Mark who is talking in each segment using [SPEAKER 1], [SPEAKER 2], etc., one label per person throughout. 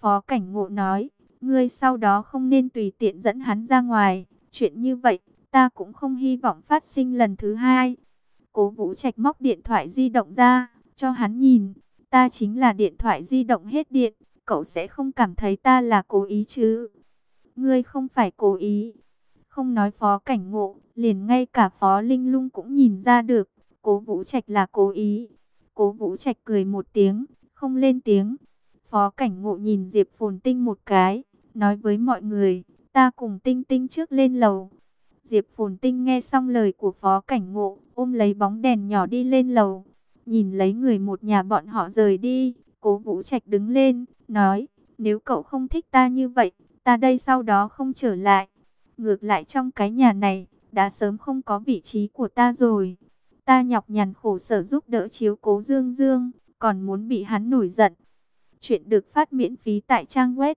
[SPEAKER 1] Phó Cảnh Ngộ nói, ngươi sau đó không nên tùy tiện dẫn hắn ra ngoài. Chuyện như vậy, ta cũng không hy vọng phát sinh lần thứ hai. Cố Vũ Trạch móc điện thoại di động ra, cho hắn nhìn. Ta chính là điện thoại di động hết điện, cậu sẽ không cảm thấy ta là cố ý chứ? Ngươi không phải cố ý. Không nói Phó Cảnh Ngộ, liền ngay cả Phó Linh Lung cũng nhìn ra được, Cố Vũ Trạch là cố ý. Cố Vũ Trạch cười một tiếng, không lên tiếng. Phó Cảnh Ngộ nhìn Diệp Phồn Tinh một cái, nói với mọi người, ta cùng Tinh Tinh trước lên lầu. Diệp Phồn Tinh nghe xong lời của Phó Cảnh Ngộ, ôm lấy bóng đèn nhỏ đi lên lầu. Nhìn lấy người một nhà bọn họ rời đi, Cố Vũ Trạch đứng lên, nói, nếu cậu không thích ta như vậy, ta đây sau đó không trở lại. Ngược lại trong cái nhà này, đã sớm không có vị trí của ta rồi. Ta nhọc nhằn khổ sở giúp đỡ chiếu cố Dương Dương, còn muốn bị hắn nổi giận. Chuyện được phát miễn phí tại trang web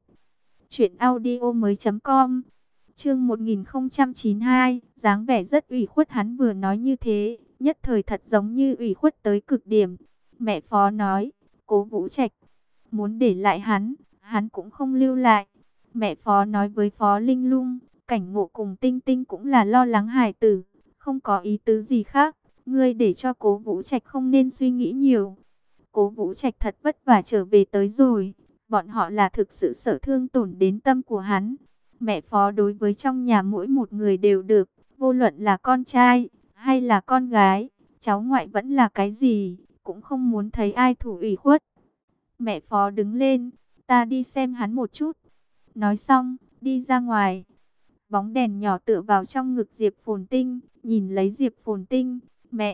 [SPEAKER 1] truyệnaudiomoi.com. Chương 1092, dáng vẻ rất ủy khuất, hắn vừa nói như thế, nhất thời thật giống như ủy khuất tới cực điểm. Mẹ Phó nói, Cố Vũ Trạch muốn để lại hắn cũng không lưu lại. Mẹ Phó nói với Phó Linh Lung, Cảnh Ngộ cùng Tinh Tinh cũng là lo lắng hài tử, không có ý tứ gì khác. Ngươi để cho Cố Vũ Trạch không nên suy nghĩ nhiều. Cố Vũ Trạch thật vất vả trở về tới rồi, bọn họ là thực sự sợ thương tổn đến tâm của hắn. Mẹ Phó đối với trong nhà mỗi một người đều được, vô luận là con trai hay là con gái, cháu ngoại vẫn là cái gì, cũng không muốn thấy ai thủ ủy khuất. Mẹ Phó đứng lên, ta đi xem hắn một chút. Nói xong, đi ra ngoài. Bóng đèn nhỏ tựa vào trong ngực Diệp Phồn Tinh, nhìn lấy Diệp Phồn Tinh, mẹ.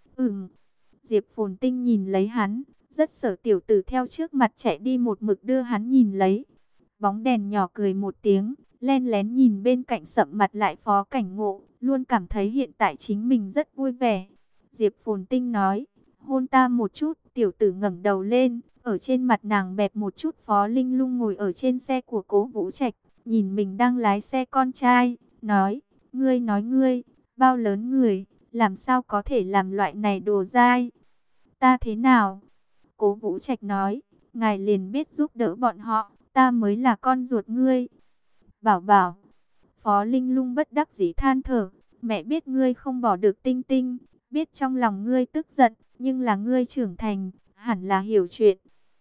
[SPEAKER 1] Diệp Phồn Tinh nhìn lấy hắn, rất sợ tiểu tử theo trước mặt chạy đi một mực đưa hắn nhìn lấy. Bóng đèn nhỏ cười một tiếng, len lén nhìn bên cạnh sậm mặt lại Phó Cảnh Ngộ, luôn cảm thấy hiện tại chính mình rất vui vẻ. Diệp Phồn Tinh nói, hôn ta một chút, tiểu tử ngẩng đầu lên, ở trên mặt nàng bẹp một chút. Phó Linh Lung ngồi ở trên xe của Cố Vũ Trạch, nhìn mình đang lái xe con trai, nói, ngươi, bao lớn người, làm sao có thể làm loại này đồ dai. Ta thế nào? Cố Vũ Trạch nói, ngài liền biết giúp đỡ bọn họ, ta mới là con ruột ngươi. Bảo bảo. Phó Linh Lung bất đắc dĩ than thở, mẹ biết ngươi không bỏ được Tinh Tinh, biết trong lòng ngươi tức giận, nhưng là ngươi trưởng thành, hẳn là hiểu chuyện.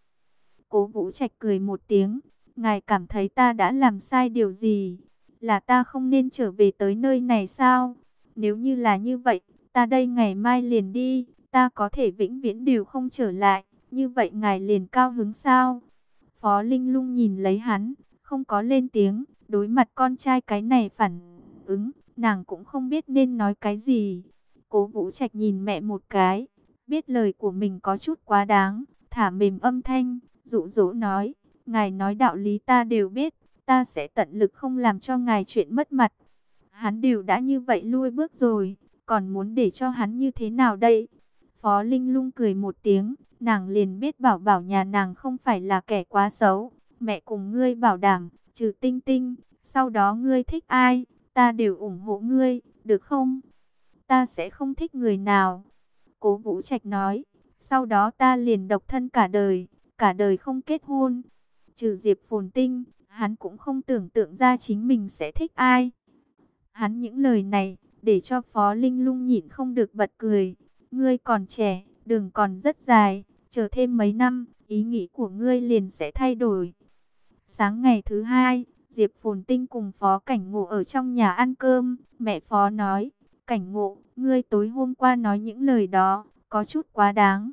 [SPEAKER 1] Cố Vũ Trạch cười một tiếng, ngài cảm thấy ta đã làm sai điều gì? Là ta không nên trở về tới nơi này sao? Nếu như là như vậy, ta đây ngày mai liền đi, ta có thể vĩnh viễn đều không trở lại, như vậy ngài liền cao hứng sao? Phó Linh Lung nhìn lấy hắn, không có lên tiếng, đối mặt con trai cái này phản ứng, nàng cũng không biết nên nói cái gì. Cố Vũ Trạch nhìn mẹ một cái, biết lời của mình có chút quá đáng, thả mềm âm thanh, dụ dỗ nói, ngài nói đạo lý ta đều biết, ta sẽ tận lực không làm cho ngài chuyện mất mặt. Hắn đều đã như vậy lui bước rồi, còn muốn để cho hắn như thế nào đây? Phó Linh Lung cười một tiếng, nàng liền biết bảo bảo nhà nàng không phải là kẻ quá xấu. Mẹ cùng ngươi bảo đảm, trừ Tinh Tinh, sau đó ngươi thích ai, ta đều ủng hộ ngươi, được không? Ta sẽ không thích người nào. Cố Vũ Trạch nói, sau đó ta liền độc thân cả đời không kết hôn. Trừ Diệp Phồn Tinh, hắn cũng không tưởng tượng ra chính mình sẽ thích ai. Hắn những lời này, để cho Phó Linh Lung nhịn không được bật cười. Ngươi còn trẻ, đường còn rất dài, chờ thêm mấy năm, ý nghĩ của ngươi liền sẽ thay đổi. Sáng ngày thứ hai, Diệp Phồn Tinh cùng Phó Cảnh Ngộ ở trong nhà ăn cơm. Mẹ Phó nói, Cảnh Ngộ, ngươi tối hôm qua nói những lời đó, có chút quá đáng.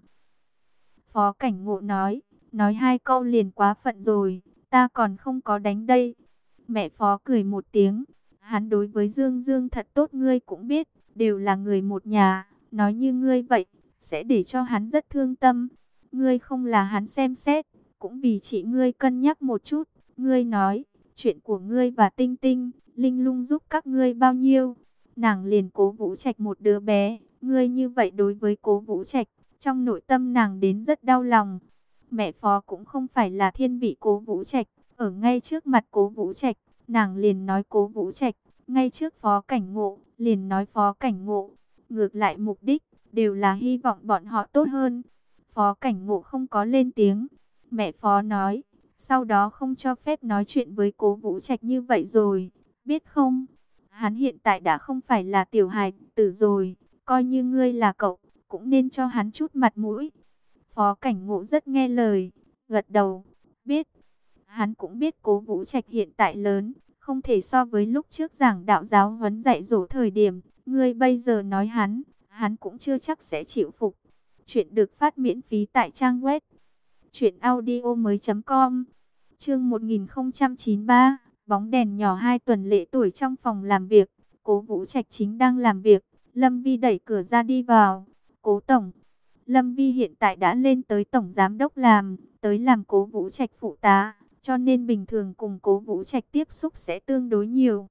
[SPEAKER 1] Phó Cảnh Ngộ nói hai câu liền quá phận rồi, ta còn không có đánh đây. Mẹ Phó cười một tiếng, hắn đối với Dương Dương thật tốt, ngươi cũng biết, đều là người một nhà, nói như ngươi vậy, sẽ để cho hắn rất thương tâm. Ngươi không là hắn xem xét, cũng vì chị ngươi cân nhắc một chút. Ngươi nói, chuyện của ngươi và Tinh Tinh, Linh Lung giúp các ngươi bao nhiêu? Nàng liền Cố Vũ Trạch một đứa bé, ngươi như vậy đối với Cố Vũ Trạch, trong nội tâm nàng đến rất đau lòng. Mẹ Phó cũng không phải là thiên vị Cố Vũ Trạch, ở ngay trước mặt Cố Vũ Trạch, nàng liền nói Cố Vũ Trạch, ngay trước Phó Cảnh Ngộ, liền nói Phó Cảnh Ngộ. Ngược lại mục đích, đều là hy vọng bọn họ tốt hơn. Phó Cảnh Ngộ không có lên tiếng. Mẹ Phó nói, Sau đó không cho phép nói chuyện với Cố Vũ Trạch như vậy rồi, biết không? Hắn hiện tại đã không phải là tiểu hài tử rồi, coi như ngươi là cậu, cũng nên cho hắn chút mặt mũi. Phó Cảnh Ngộ rất nghe lời, gật đầu, biết. Hắn cũng biết Cố Vũ Trạch hiện tại lớn, không thể so với lúc trước giảng đạo giáo huấn dạy dỗ thời điểm, ngươi bây giờ nói hắn cũng chưa chắc sẽ chịu phục. Chuyện được phát miễn phí tại trang web truyệnaudiomoi.com. Chương 1093, bóng đèn nhỏ 2 tuần lễ tuổi trong phòng làm việc, Cố Vũ Trạch chính đang làm việc, Lâm Vi đẩy cửa ra đi vào. Cố tổng. Lâm Vi hiện tại đã lên tới tổng giám đốc làm, tới làm Cố Vũ Trạch phụ tá, cho nên bình thường cùng Cố Vũ Trạch tiếp xúc sẽ tương đối nhiều.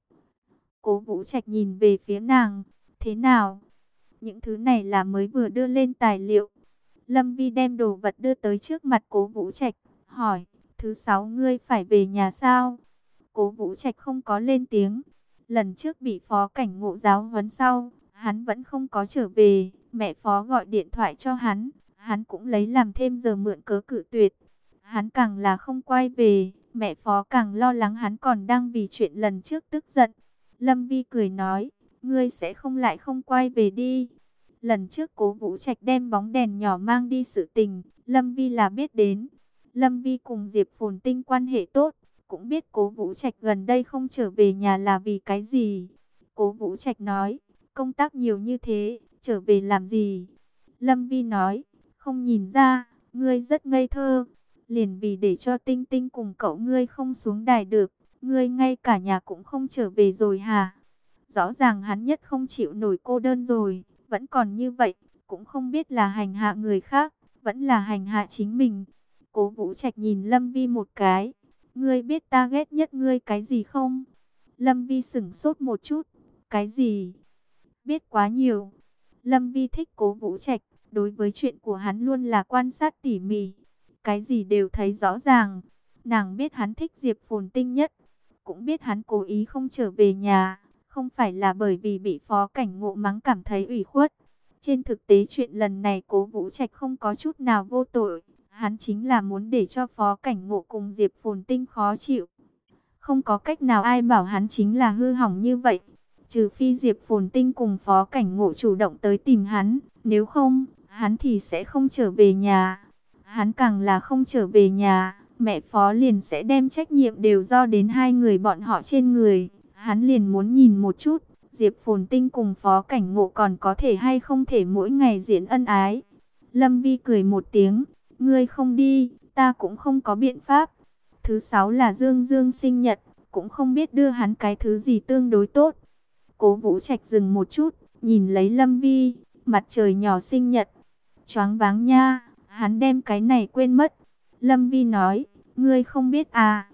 [SPEAKER 1] Cố Vũ Trạch nhìn về phía nàng, thế nào? Những thứ này là mới vừa đưa lên tài liệu. Lâm Vi đem đồ vật đưa tới trước mặt Cố Vũ Trạch, hỏi, thứ 6 ngươi phải về nhà sao? Cố Vũ Trạch không có lên tiếng. Lần trước bị Phó Cảnh Ngộ giáo huấn sau, hắn vẫn không có trở về. Mẹ Phó gọi điện thoại cho hắn cũng lấy làm thêm giờ mượn cớ cự tuyệt. Hắn càng là không quay về, mẹ Phó càng lo lắng hắn còn đang vì chuyện lần trước tức giận. Lâm Vi cười nói, ngươi sẽ không lại không quay về đi. Lần trước Cố Vũ Trạch đem bóng đèn nhỏ mang đi sự tình, Lâm Vi là biết đến. Lâm Vi cùng Diệp Phồn Tinh quan hệ tốt, cũng biết Cố Vũ Trạch gần đây không trở về nhà là vì cái gì. Cố Vũ Trạch nói, công tác nhiều như thế, trở về làm gì? Lâm Vi nói, không nhìn ra, ngươi rất ngây thơ. Liền vì để cho Tinh Tinh cùng cậu ngươi không xuống đài được, ngươi ngay cả nhà cũng không trở về rồi hả? Rõ ràng hắn nhất không chịu nổi cô đơn rồi, vẫn còn như vậy, cũng không biết là hành hạ người khác, vẫn là hành hạ chính mình. Cố Vũ Trạch nhìn Lâm Vi một cái, ngươi biết ta ghét nhất ngươi cái gì không? Lâm Vi sững sốt một chút, cái gì? Biết quá nhiều. Lâm Vi thích Cố Vũ Trạch, đối với chuyện của hắn luôn là quan sát tỉ mỉ, cái gì đều thấy rõ ràng. Nàng biết hắn thích Diệp Phồn Tinh nhất, cũng biết hắn cố ý không trở về nhà, không phải là bởi vì bị Phó Cảnh Ngộ mắng cảm thấy ủy khuất. Trên thực tế chuyện lần này Cố Vũ Trạch không có chút nào vô tội, hắn chính là muốn để cho Phó Cảnh Ngộ cùng Diệp Phồn Tinh khó chịu. Không có cách nào ai bảo hắn chính là hư hỏng như vậy, trừ phi Diệp Phồn Tinh cùng Phó Cảnh Ngộ chủ động tới tìm hắn, nếu không, hắn thì sẽ không trở về nhà. Hắn càng là không trở về nhà, mẹ Phó liền sẽ đem trách nhiệm đều do đến hai người bọn họ trên người. Hắn liền muốn nhìn một chút, Diệp Phồn Tinh cùng Phó Cảnh Ngộ còn có thể hay không thể mỗi ngày diễn ân ái. Lâm Vi cười một tiếng, ngươi không đi, ta cũng không có biện pháp. Thứ 6 là Dương Dương sinh nhật, cũng không biết đưa hắn cái thứ gì tương đối tốt. Cố Vũ Trạch dừng một chút, nhìn lấy Lâm Vi, mặt trời nhỏ sinh nhật. Choáng váng nha, hắn đem cái này quên mất. Lâm Vi nói, ngươi không biết à?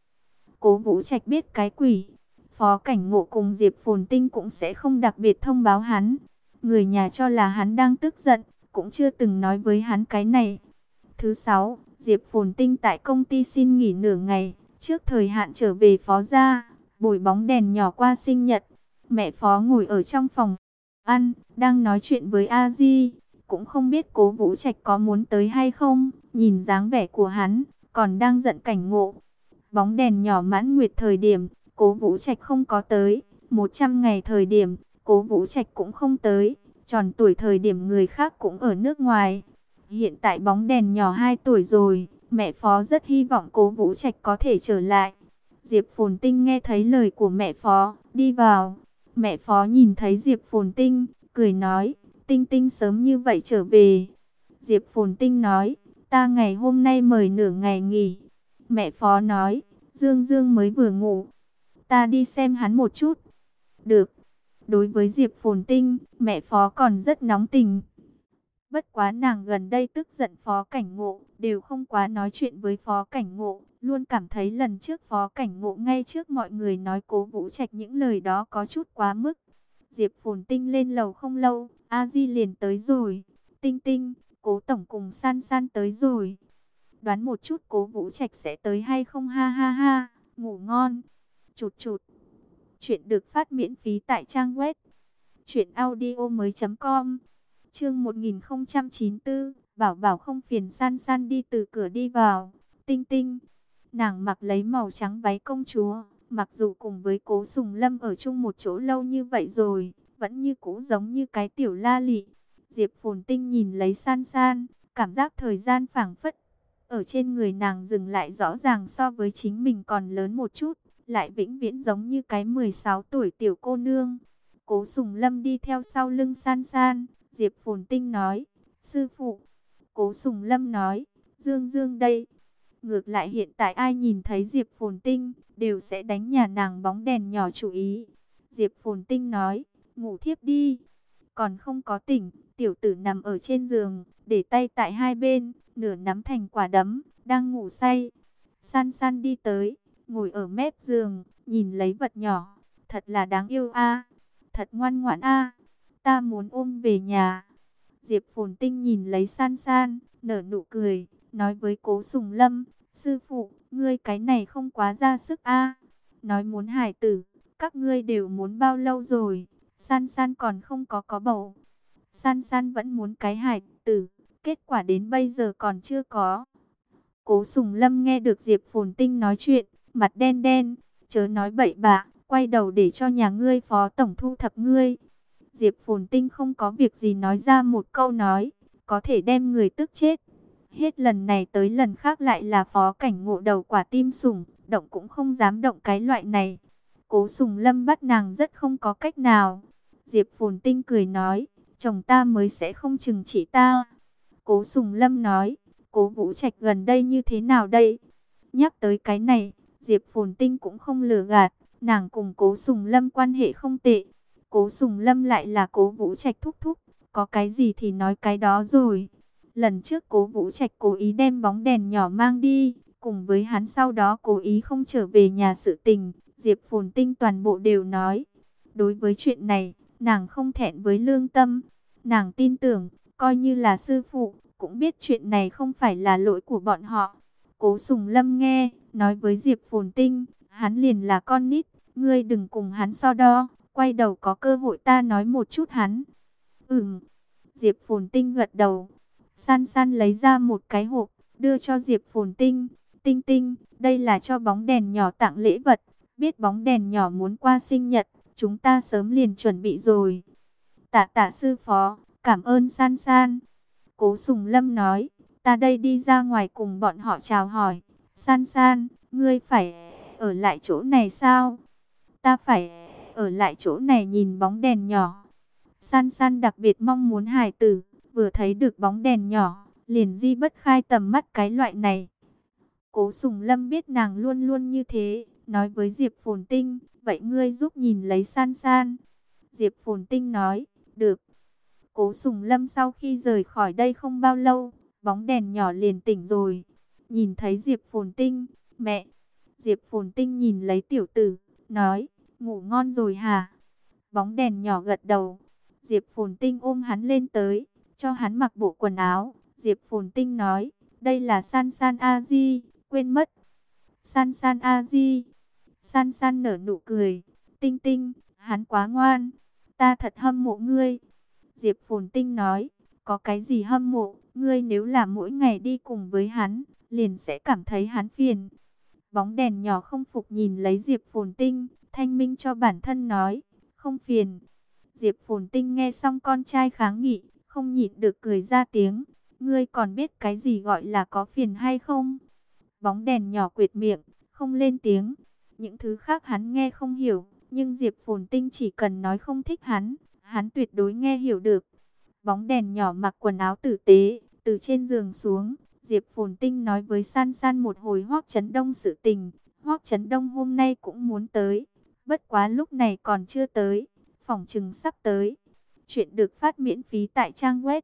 [SPEAKER 1] Cố Vũ Trạch biết cái quỷ. Phó Cảnh Ngộ cùng Diệp Phồn Tinh cũng sẽ không đặc biệt thông báo hắn. Người nhà cho là hắn đang tức giận, cũng chưa từng nói với hắn cái này. Thứ 6, Diệp Phồn Tinh tại công ty xin nghỉ nửa ngày, trước thời hạn trở về Phó gia, bồi bóng đèn nhỏ qua sinh nhật. Mẹ Phó ngồi ở trong phòng ăn, đang nói chuyện với A Di, cũng không biết Cố Vũ Trạch có muốn tới hay không, nhìn dáng vẻ của hắn, còn đang giận Cảnh Ngộ. Bóng đèn nhỏ mãn nguyệt thời điểm, Cố Vũ Trạch không có tới, 100 ngày thời điểm, Cố Vũ Trạch cũng không tới, tròn tuổi thời điểm người khác cũng ở nước ngoài. Hiện tại bóng đèn nhỏ 2 tuổi rồi, mẹ Phó rất hy vọng Cố Vũ Trạch có thể trở lại. Diệp Phồn Tinh nghe thấy lời của mẹ Phó, đi vào. Mẹ Phó nhìn thấy Diệp Phồn Tinh, cười nói, Tinh Tinh sớm như vậy trở về. Diệp Phồn Tinh nói, ta ngày hôm nay mời nửa ngày nghỉ. Mẹ Phó nói, Dương Dương mới vừa ngủ, ta đi xem hắn một chút. Được. Đối với Diệp Phồn Tinh, mẹ Phó còn rất nóng tình. Bất quá nàng gần đây tức giận Phó Cảnh Ngộ, đều không quá nói chuyện với Phó Cảnh Ngộ, luôn cảm thấy lần trước Phó Cảnh Ngộ ngay trước mọi người nói Cố Vũ Trạch những lời đó có chút quá mức. Diệp Phồn Tinh lên lầu không lâu, A Di liền tới rồi. Tinh Tinh, Cố tổng cùng San San tới rồi. Đoán một chút Cố Vũ Trạch sẽ tới hay không, ha ha ha, ngủ ngon. Chụt chụt. Chuyện được phát miễn phí tại trang web truyệnaudiomoi.com. Chương 1094, Bảo Bảo không phiền San San đi từ cửa đi vào. Tinh Tinh, Nàng mặc lấy màu trắng váy công chúa, mặc dù cùng với Cố Sùng Lâm ở chung một chỗ lâu như vậy rồi, vẫn như cũ giống như cái tiểu la lị. Diệp Phồn Tinh nhìn lấy San San, cảm giác thời gian phảng phất ở trên người nàng dừng lại rõ ràng so với chính mình còn lớn một chút, lại vĩnh viễn giống như cái 16 tuổi tiểu cô nương. Cố Sùng Lâm đi theo sau lưng San San, Diệp Phồn Tinh nói, sư phụ. Cố Sùng Lâm nói, Dương Dương đây. Ngược lại hiện tại ai nhìn thấy Diệp Phồn Tinh, đều sẽ đánh nhà nàng bóng đèn nhỏ chủ ý. Diệp Phồn Tinh nói, ngủ thiếp đi. Còn không có tỉnh, tiểu tử nằm ở trên giường, để tay tại hai bên, nửa nắm thành quả đấm, đang ngủ say. San San đi tới, ngồi ở mép giường, nhìn lấy vật nhỏ. Thật là đáng yêu a, thật ngoan ngoãn a, ta muốn ôm về nhà. Diệp Phồn Tinh nhìn lấy San San, nở nụ cười, nói với Cố Sùng Lâm, sư phụ, ngươi cái này không quá ra sức a. Nói muốn hài tử, các ngươi đều muốn bao lâu rồi? San San còn không có bầu. San San vẫn muốn cái hài tử, kết quả đến bây giờ còn chưa có. Cố Sùng Lâm nghe được Diệp Phồn Tinh nói chuyện, mặt đen đen, chớ nói bậy bạ, quay đầu để cho nhà ngươi phó tổng thu thập ngươi. Diệp Phồn Tinh không có việc gì nói ra một câu nói, có thể đem người tức chết. Hết lần này tới lần khác lại là Phó Cảnh Ngộ đầu quả tim sủng, động cũng không dám động cái loại này. Cố Sùng Lâm bắt nàng rất không có cách nào. Diệp Phồn Tinh cười nói, chồng ta mới sẽ không trừng trị ta. Cố Sùng Lâm nói, Cố Vũ Trạch gần đây như thế nào đây? Nhắc tới cái này, Diệp Phồn Tinh cũng không lừa gạt, nàng cùng Cố Sùng Lâm quan hệ không tệ. Cố Sùng Lâm lại là Cố Vũ Trạch thúc thúc, có cái gì thì nói cái đó rồi. Lần trước Cố Vũ Trạch cố ý đem bóng đèn nhỏ mang đi, cùng với hắn sau đó cố ý không trở về nhà sự tình, Diệp Phồn Tinh toàn bộ đều nói. Đối với chuyện này, nàng không thẹn với lương tâm, nàng tin tưởng, coi như là sư phụ, cũng biết chuyện này không phải là lỗi của bọn họ. Cố Sùng Lâm nghe, nói với Diệp Phồn Tinh, hắn liền là con nít, ngươi đừng cùng hắn so đo, quay đầu có cơ hội ta nói một chút hắn. Diệp Phồn Tinh gật đầu. San San lấy ra một cái hộp, đưa cho Diệp Phồn Tinh. Tinh Tinh, đây là cho bóng đèn nhỏ tặng lễ vật. Biết bóng đèn nhỏ muốn qua sinh nhật, chúng ta sớm liền chuẩn bị rồi. Tạ tạ sư phó, cảm ơn San San. Cố Sùng Lâm nói, ta đây đi ra ngoài cùng bọn họ chào hỏi. San San, ngươi phải ở lại chỗ này sao? Ta phải ở lại chỗ này nhìn bóng đèn nhỏ. San San đặc biệt mong muốn hài tử, vừa thấy được bóng đèn nhỏ, liền di bất khai tầm mắt cái loại này. Cố Sùng Lâm biết nàng luôn luôn như thế, nói với Diệp Phồn Tinh, vậy ngươi giúp nhìn lấy San San. Diệp Phồn Tinh nói, được. Cố Sùng Lâm sau khi rời khỏi đây không bao lâu, bóng đèn nhỏ liền tỉnh rồi. Nhìn thấy Diệp Phồn Tinh, mẹ. Diệp Phồn Tinh nhìn lấy tiểu tử, nói, ngủ ngon rồi hả? Bóng đèn nhỏ gật đầu. Diệp Phồn Tinh ôm hắn lên tới, cho hắn mặc bộ quần áo. Diệp Phồn Tinh nói, đây là San San A Di, quên mất. San San A Di. San San nở nụ cười, Tinh Tinh, hắn quá ngoan, ta thật hâm mộ ngươi. Diệp Phồn Tinh nói, có cái gì hâm mộ, ngươi nếu là mỗi ngày đi cùng với hắn, liền sẽ cảm thấy hắn phiền. Bóng đèn nhỏ không phục nhìn lấy Diệp Phồn Tinh, thanh minh cho bản thân nói, không phiền. Diệp Phồn Tinh nghe xong con trai kháng nghị, không nhịn được cười ra tiếng. Ngươi còn biết cái gì gọi là có phiền hay không? Bóng đèn nhỏ quệt miệng, không lên tiếng. Những thứ khác hắn nghe không hiểu, nhưng Diệp Phồn Tinh chỉ cần nói không thích hắn tuyệt đối nghe hiểu được. Bóng đèn nhỏ mặc quần áo tử tế, từ trên giường xuống. Diệp Phồn Tinh nói với San San một hồi Hoắc Chấn Đông sự tình. Hoắc Chấn Đông hôm nay cũng muốn tới, bất quá lúc này còn chưa tới, phỏng chừng sắp tới. Chuyện được phát miễn phí tại trang web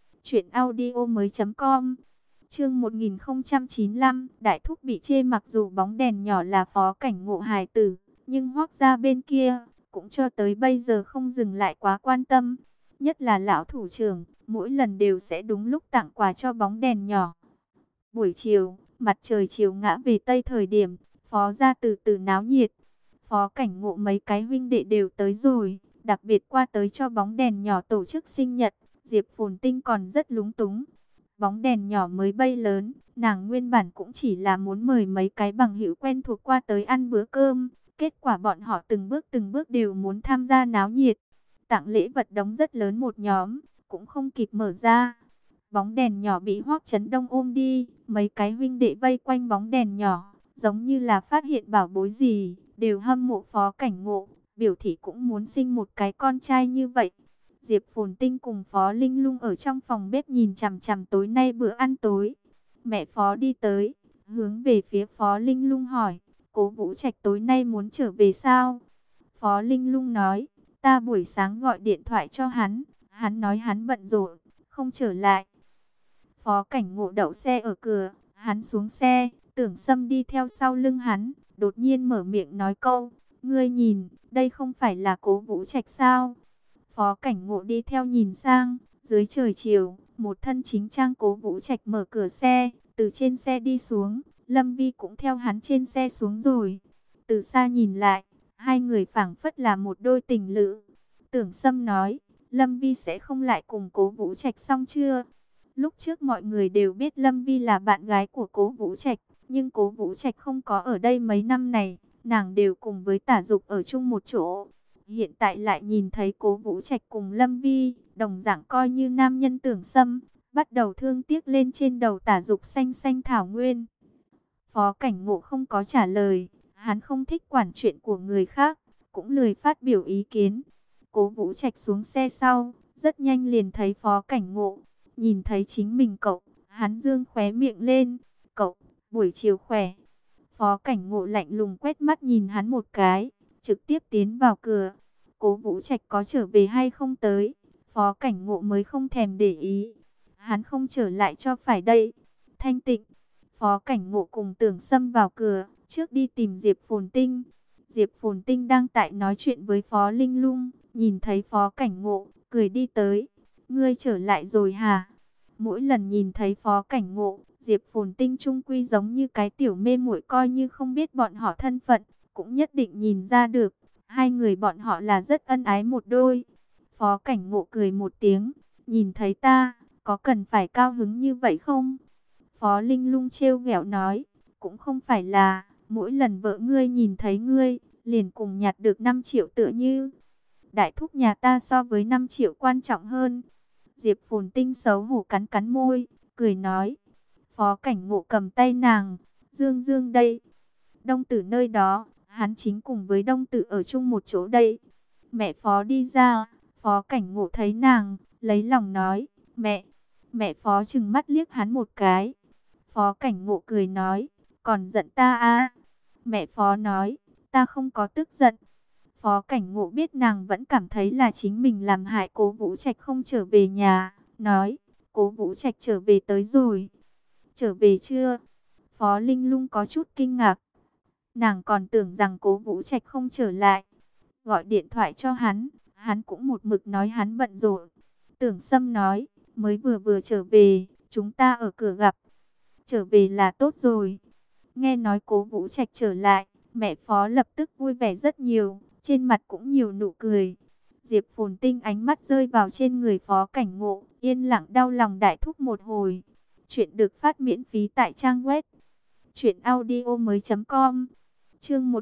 [SPEAKER 1] truyệnaudiomoi.com. Chương 1095, Đại Thúc bị chê. Mặc dù bóng đèn nhỏ là Phó Cảnh Ngộ hài tử, nhưng Hoắc gia bên kia cũng cho tới bây giờ không dừng lại quá quan tâm. Nhất là lão thủ trưởng, mỗi lần đều sẽ đúng lúc tặng quà cho bóng đèn nhỏ. Buổi chiều, mặt trời chiều ngã về tây thời điểm, Phó gia từ từ náo nhiệt. Phó Cảnh Ngộ mấy cái huynh đệ đều tới rồi, đặc biệt qua tới cho bóng đèn nhỏ tổ chức sinh nhật. Diệp Phồn Tinh còn rất lúng túng. Bóng đèn nhỏ mới bay lớn, nàng nguyên bản cũng chỉ là muốn mời mấy cái bằng hữu quen thuộc qua tới ăn bữa cơm. Kết quả bọn họ từng bước đều muốn tham gia náo nhiệt. Tặng lễ vật đống rất lớn một nhóm, cũng không kịp mở ra. Bóng đèn nhỏ bị Hoắc Chấn Đông ôm đi, mấy cái huynh đệ vây quanh bóng đèn nhỏ, giống như là phát hiện bảo bối gì, đều hâm mộ Phó Cảnh Ngộ, biểu thị cũng muốn sinh một cái con trai như vậy. Diệp Phồn Tinh cùng Phó Linh Lung ở trong phòng bếp nhìn chằm chằm tối nay bữa ăn tối. Mẹ Phó đi tới, hướng về phía Phó Linh Lung hỏi, Cố Vũ Trạch tối nay muốn trở về sao? Phó Linh Lung nói, ta buổi sáng gọi điện thoại cho hắn nói hắn bận rộn, không trở lại. Phó Cảnh Ngộ đậu xe ở cửa, hắn xuống xe, Tưởng Sâm đi theo sau lưng hắn, đột nhiên mở miệng nói câu, ngươi nhìn, đây không phải là Cố Vũ Trạch sao? Phó Cảnh Ngộ đi theo nhìn sang, dưới trời chiều, một thân chính trang Cố Vũ Trạch mở cửa xe, từ trên xe đi xuống, Lâm Vi cũng theo hắn trên xe xuống rồi. Từ xa nhìn lại, hai người phảng phất là một đôi tình lữ. Tưởng Sâm nói, Lâm Vi sẽ không lại cùng Cố Vũ Trạch xong chưa? Lúc trước mọi người đều biết Lâm Vi là bạn gái của Cố Vũ Trạch, nhưng Cố Vũ Trạch không có ở đây mấy năm này, nàng đều cùng với Tả Dục ở chung một chỗ. Hiện tại lại nhìn thấy Cố Vũ Trạch cùng Lâm Vi, đồng dạng coi như nam nhân. Tưởng Sâm bắt đầu thương tiếc lên trên đầu Tả Dục xanh xanh thảo nguyên. Phó Cảnh Ngộ không có trả lời, hắn không thích quản chuyện của người khác, cũng lười phát biểu ý kiến. Cố Vũ Trạch xuống xe sau, rất nhanh liền thấy Phó Cảnh Ngộ, nhìn thấy chính mình cậu, hắn dương khóe miệng lên, cậu, buổi chiều khỏe. Phó Cảnh Ngộ lạnh lùng quét mắt nhìn hắn một cái, trực tiếp tiến vào cửa. Cố Vũ Trạch có trở về hay không tới, Phó Cảnh Ngộ mới không thèm để ý. Hắn không trở lại cho phải đây. Thanh Tịnh, Phó Cảnh Ngộ cùng Tưởng Sâm vào cửa, trước đi tìm Diệp Phồn Tinh. Diệp Phồn Tinh đang tại nói chuyện với Phó Linh Lung, nhìn thấy Phó Cảnh Ngộ, cười đi tới. Ngươi trở lại rồi hả? Mỗi lần nhìn thấy Phó Cảnh Ngộ, Diệp Phồn Tinh trung quy giống như cái tiểu mê muội, coi như không biết bọn họ thân phận, cũng nhất định nhìn ra được. Hai người bọn họ là rất ân ái một đôi. Phó Cảnh Ngộ cười một tiếng, nhìn thấy ta, có cần phải cao hứng như vậy không? Phó Linh Lung trêu ghẹo nói, cũng không phải là, mỗi lần vợ ngươi nhìn thấy ngươi, liền cùng nhặt được 5 triệu tựa như. Đại thúc nhà ta so với 5 triệu quan trọng hơn. Diệp Phồn Tinh xấu hổ cắn cắn môi, cười nói. Phó Cảnh Ngộ cầm tay nàng, Dương Dương đây. Đông Tử nơi đó, hắn chính cùng với Đông Tử ở chung một chỗ đây. Mẹ Phó đi ra, Phó Cảnh Ngộ thấy nàng, lấy lòng nói, mẹ. Mẹ Phó trừng mắt liếc hắn một cái. Phó Cảnh Ngộ cười nói, còn giận ta à? Mẹ Phó nói, ta không có tức giận. Phó Cảnh Ngộ biết nàng vẫn cảm thấy là chính mình làm hại Cố Vũ Trạch không trở về nhà, nói, Cố Vũ Trạch trở về tới rồi. Trở về chưa? Phó Linh Lung có chút kinh ngạc. Nàng còn tưởng rằng Cố Vũ Trạch không trở lại. Gọi điện thoại cho hắn cũng một mực nói hắn bận rộn. Tưởng Sâm nói, mới vừa trở về, chúng ta ở cửa gặp. Trở về là tốt rồi. Nghe nói Cố Vũ Trạch trở lại, mẹ Phó lập tức vui vẻ rất nhiều, trên mặt cũng nhiều nụ cười. Diệp Phồn Tinh ánh mắt rơi vào trên người Phó Cảnh Ngộ, yên lặng đau lòng đại thúc một hồi. Chuyện được phát miễn phí tại trang web truyệnaudiomoi.com. Chương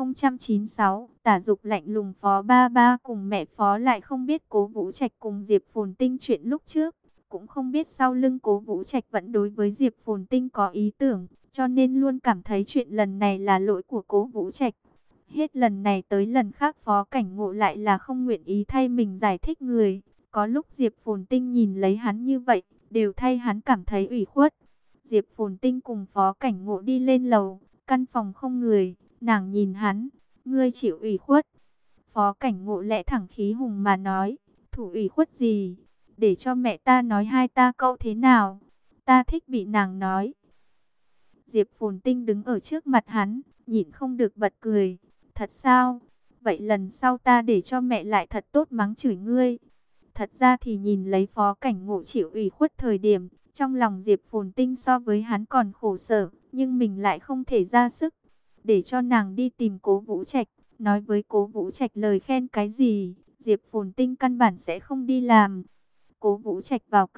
[SPEAKER 1] 1096, Tả Dục lạnh lùng. Phó ba ba cùng mẹ Phó lại không biết Cố Vũ Trạch cùng Diệp Phồn Tinh chuyện lúc trước, cũng không biết sau lưng Cố Vũ Trạch vẫn đối với Diệp Phồn Tinh có ý tưởng, cho nên luôn cảm thấy chuyện lần này là lỗi của Cố Vũ Trạch. Hết lần này tới lần khác Phó Cảnh Ngộ lại là không nguyện ý thay mình giải thích người. Có lúc Diệp Phồn Tinh nhìn lấy hắn như vậy, đều thay hắn cảm thấy ủy khuất. Diệp Phồn Tinh cùng Phó Cảnh Ngộ đi lên lầu, căn phòng không người, nàng nhìn hắn, ngươi chịu ủy khuất. Phó Cảnh Ngộ lẽ thẳng khí hùng mà nói, thủ ủy khuất gì, để cho mẹ ta nói hai ta câu thế nào, ta thích bị nàng nói. Diệp Phồn Tinh đứng ở trước mặt hắn, nhịn không được bật cười, thật sao, vậy lần sau ta để cho mẹ lại thật tốt mắng chửi ngươi. Thật ra thì nhìn lấy Phó Cảnh Ngộ chịu ủy khuất thời điểm, trong lòng Diệp Phồn Tinh so với hắn còn khổ sở, nhưng mình lại không thể ra sức. Để cho nàng đi tìm Cố Vũ Trạch, nói với Cố Vũ Trạch lời khen cái gì, Diệp Phồn Tinh căn bản sẽ không đi làm. Cố Vũ Trạch vào cửa,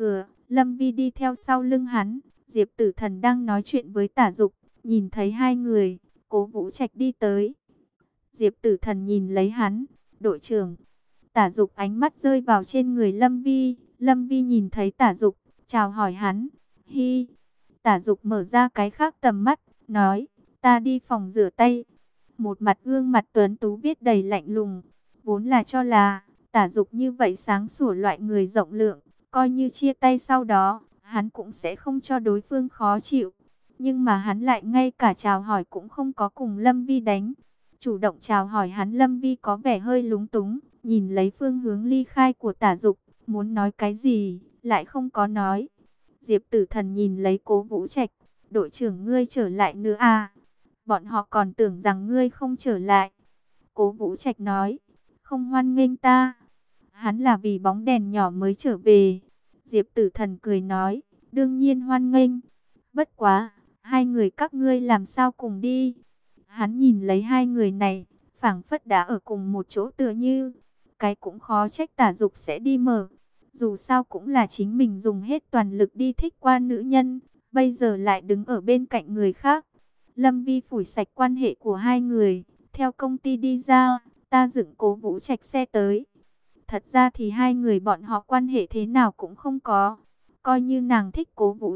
[SPEAKER 1] Lâm Vi đi theo sau lưng hắn. Diệp Tử Thần đang nói chuyện với Tả Dục, nhìn thấy hai người, Cố Vũ Trạch đi tới. Diệp Tử Thần nhìn lấy hắn, đội trưởng. Tả Dục ánh mắt rơi vào trên người Lâm Vi. Lâm Vi nhìn thấy Tả Dục, chào hỏi hắn. Hi. Tả Dục mở ra cái khác tầm mắt, nói, ta đi phòng rửa tay. Một mặt gương mặt tuấn tú viết đầy lạnh lùng. Vốn là cho là Tả Dục như vậy sáng sủa loại người rộng lượng, coi như chia tay sau đó, hắn cũng sẽ không cho đối phương khó chịu. Nhưng mà hắn lại ngay cả chào hỏi cũng không có cùng Lâm Vi đánh. Chủ động chào hỏi hắn, Lâm Vi có vẻ hơi lúng túng, nhìn lấy phương hướng ly khai của Tả Dục, muốn nói cái gì, lại không có nói. Diệp Tử Thần nhìn lấy Cố Vũ Trạch, đội trưởng ngươi trở lại nữa à? Bọn họ còn tưởng rằng ngươi không trở lại. Cố Vũ Trạch nói, không hoan nghênh ta. Hắn là vì bóng đèn nhỏ mới trở về. Diệp Tử Thần cười nói, đương nhiên hoan nghênh. Bất quá, hai người các ngươi làm sao cùng đi? Hắn nhìn lấy hai người này, phảng phất đã ở cùng một chỗ tựa như. Cái cũng khó trách Tả Dục sẽ đi mở. Dù sao cũng là chính mình dùng hết toàn lực đi thích qua nữ nhân, bây giờ lại đứng ở bên cạnh người khác. Lâm Vi phủi sạch quan hệ của hai người, theo công ty đi ra, ta dựng Cố Vũ Trạch xe tới. Thật ra thì hai người bọn họ quan hệ thế nào cũng không có. Coi như nàng thích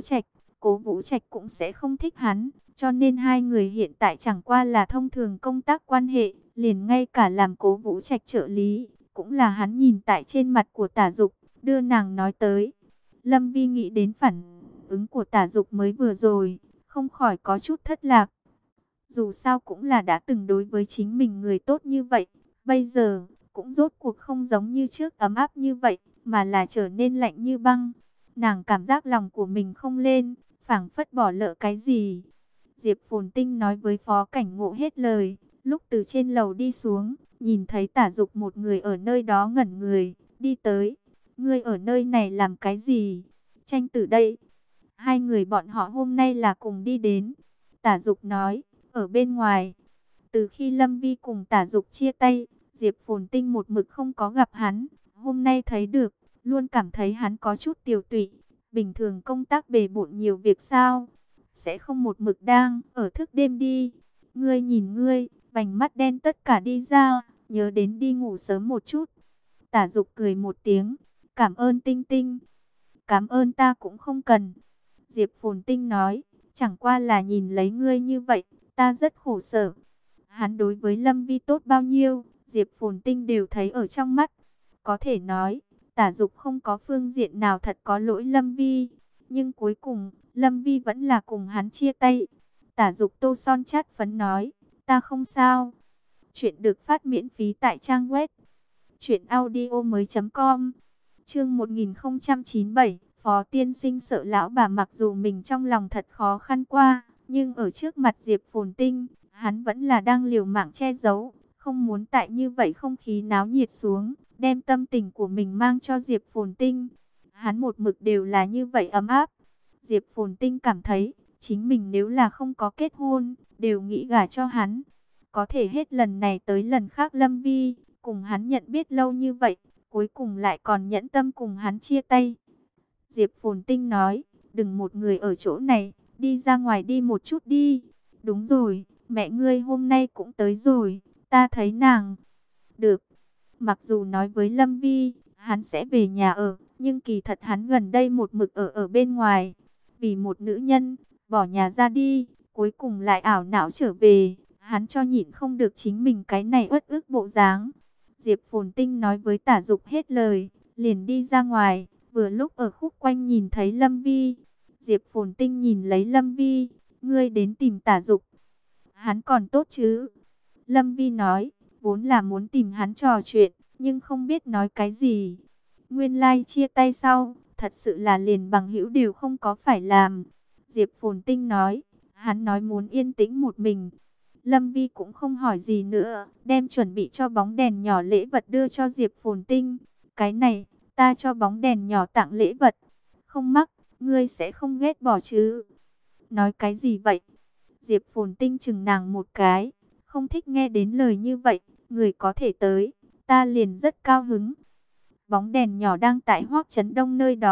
[SPEAKER 1] Cố Vũ Trạch cũng sẽ không thích hắn. Cho nên hai người hiện tại chẳng qua là thông thường công tác quan hệ, liền ngay cả làm Cố Vũ Trạch trợ lý, cũng là hắn nhìn tại trên mặt của Tả Dục, đưa nàng nói tới. Lâm Vi nghĩ đến phản ứng của Tả Dục mới vừa rồi, không khỏi có chút thất lạc. Dù sao cũng là đã từng đối với chính mình người tốt như vậy, bây giờ cũng rốt cuộc không giống như trước ấm áp như vậy, mà là trở nên lạnh như băng. Nàng cảm giác lòng của mình không lên, phảng phất bỏ lỡ cái gì. Diệp Phồn Tinh nói với Phó Cảnh Ngộ hết lời, lúc từ trên lầu đi xuống, nhìn thấy Tả Dục một người ở nơi đó ngẩn người, đi tới. Ngươi ở nơi này làm cái gì? Tranh tử đây. Hai người bọn họ hôm nay là cùng đi đến. Tả Dục nói, ở bên ngoài. Từ khi Lâm Vi cùng Tả Dục chia tay, Diệp Phồn Tinh một mực không có gặp hắn. Hôm nay thấy được, luôn cảm thấy hắn có chút tiều tụy. Bình thường công tác bề bộn nhiều việc sao? Sẽ không một mực đang ở thức đêm đi. Ngươi nhìn ngươi, vành mắt đen tất cả đi ra, nhớ đến đi ngủ sớm một chút. Tả Dục cười một tiếng, cảm ơn Tinh Tinh. Cảm ơn ta cũng không cần. Diệp Phồn Tinh nói, chẳng qua là nhìn lấy ngươi như vậy, ta rất khổ sở. Hắn đối với Lâm Vi tốt bao nhiêu, Diệp Phồn Tinh đều thấy ở trong mắt. Có thể nói, Tả Dục không có phương diện nào thật có lỗi Lâm Vi. Nhưng cuối cùng, Lâm Vi vẫn là cùng hắn chia tay. Tả Dục tô son chát phấn nói, ta không sao. Chuyện được phát miễn phí tại trang web truyệnaudiomoi.com. Chương 1097, Phó tiên sinh sợ lão bà, mặc dù mình trong lòng thật khó khăn qua, nhưng ở trước mặt Diệp Phồn Tinh, hắn vẫn là đang liều mạng che giấu, không muốn tại như vậy không khí náo nhiệt xuống, đem tâm tình của mình mang cho Diệp Phồn Tinh. Hắn một mực đều là như vậy ấm áp. Diệp Phồn Tinh cảm thấy, chính mình nếu là không có kết hôn, đều nghĩ gả cho hắn. Có thể hết lần này tới lần khác Lâm Vi, cùng hắn nhận biết lâu như vậy, cuối cùng lại còn nhẫn tâm cùng hắn chia tay. Diệp Phồn Tinh nói, đừng một người ở chỗ này, đi ra ngoài đi một chút đi. Đúng rồi, mẹ ngươi hôm nay cũng tới rồi, ta thấy nàng. Được, mặc dù nói với Lâm Vi, hắn sẽ về nhà ở, nhưng kỳ thật hắn gần đây một mực ở bên ngoài. Vì một nữ nhân, bỏ nhà ra đi, cuối cùng lại ảo não trở về, hắn cho nhịn không được chính mình cái này uất ức bộ dáng. Diệp Phồn Tinh nói với Tả Dục hết lời, liền đi ra ngoài, vừa lúc ở khúc quanh nhìn thấy Lâm Vi. Diệp Phồn Tinh nhìn lấy Lâm Vi, ngươi đến tìm Tả Dục. Hắn còn tốt chứ? Lâm Vi nói, vốn là muốn tìm hắn trò chuyện, nhưng không biết nói cái gì. Nguyên lai chia tay sau, thật sự là liền bằng hữu đều không có phải làm. Diệp Phồn Tinh nói, hắn nói muốn yên tĩnh một mình. Lâm Vi cũng không hỏi gì nữa, đem chuẩn bị cho bóng đèn nhỏ lễ vật đưa cho Diệp Phồn Tinh. Cái này, ta cho bóng đèn nhỏ tặng lễ vật. Không mắc, ngươi sẽ không ghét bỏ chứ? Nói cái gì vậy? Diệp Phồn Tinh chừng nàng một cái, không thích nghe đến lời như vậy. Người có thể tới, ta liền rất cao hứng. Bóng đèn nhỏ đang tại Hoắc Trấn Đông nơi đó,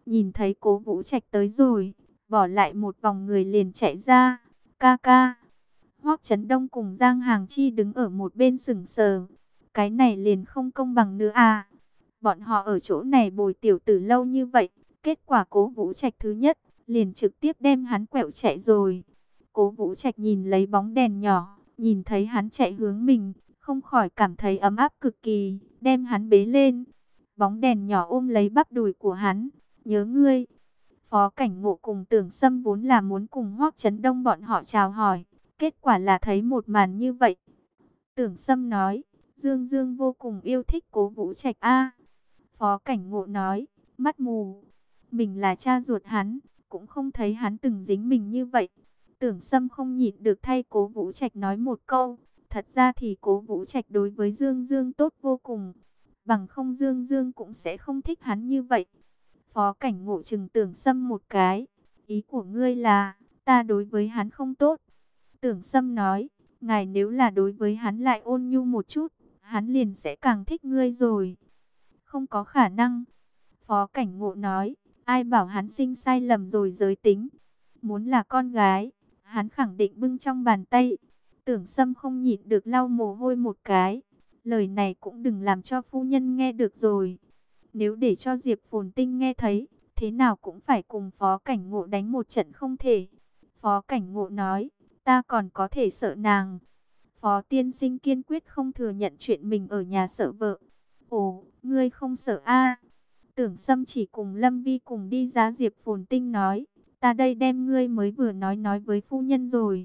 [SPEAKER 1] nhìn thấy Cố Vũ Trạch tới rồi, bỏ lại một vòng người liền chạy ra. Ca ca. Hoắc Chấn Đông cùng Giang Hàng Chi đứng ở một bên sững sờ. Cái này liền không công bằng nữa à. Bọn họ ở chỗ này bồi tiểu tử lâu như vậy, kết quả Cố Vũ Trạch thứ nhất, liền trực tiếp đem hắn quẹo chạy rồi. Cố Vũ Trạch nhìn lấy bóng đèn nhỏ, nhìn thấy hắn chạy hướng mình, không khỏi cảm thấy ấm áp cực kỳ, đem hắn bế lên. Bóng đèn nhỏ ôm lấy bắp đùi của hắn, nhớ ngươi. Phó Cảnh Ngộ cùng Tưởng Sâm vốn là muốn cùng Hoắc Chấn Đông bọn họ chào hỏi, kết quả là thấy một màn như vậy. Tưởng Sâm nói, Dương Dương vô cùng yêu thích Cố Vũ Trạch a. Phó Cảnh Ngộ nói, mắt mù, mình là cha ruột hắn, cũng không thấy hắn từng dính mình như vậy. Tưởng Sâm không nhịn được thay Cố Vũ Trạch nói một câu, thật ra thì Cố Vũ Trạch đối với Dương Dương tốt vô cùng, bằng không Dương Dương cũng sẽ không thích hắn như vậy. Phó Cảnh Ngộ chừng Tưởng Sâm một cái, ý của ngươi là, ta đối với hắn không tốt. Tưởng Sâm nói, ngài nếu là đối với hắn lại ôn nhu một chút, hắn liền sẽ càng thích ngươi rồi. Không có khả năng. Phó Cảnh Ngộ nói, ai bảo hắn sinh sai lầm rồi giới tính. Muốn là con gái, hắn khẳng định bưng trong bàn tay. Tưởng Sâm không nhịn được lau mồ hôi một cái. Lời này cũng đừng làm cho phu nhân nghe được rồi. Nếu để cho Diệp Phồn Tinh nghe thấy, thế nào cũng phải cùng Phó Cảnh Ngộ đánh một trận không thể. Phó Cảnh Ngộ nói, ta còn có thể sợ nàng. Phó tiên sinh kiên quyết không thừa nhận chuyện mình ở nhà sợ vợ. Ồ, ngươi không sợ a? Tưởng Sâm chỉ cùng Lâm Vi cùng đi giá. Diệp Phồn Tinh nói, ta đây đem ngươi mới vừa nói với phu nhân rồi.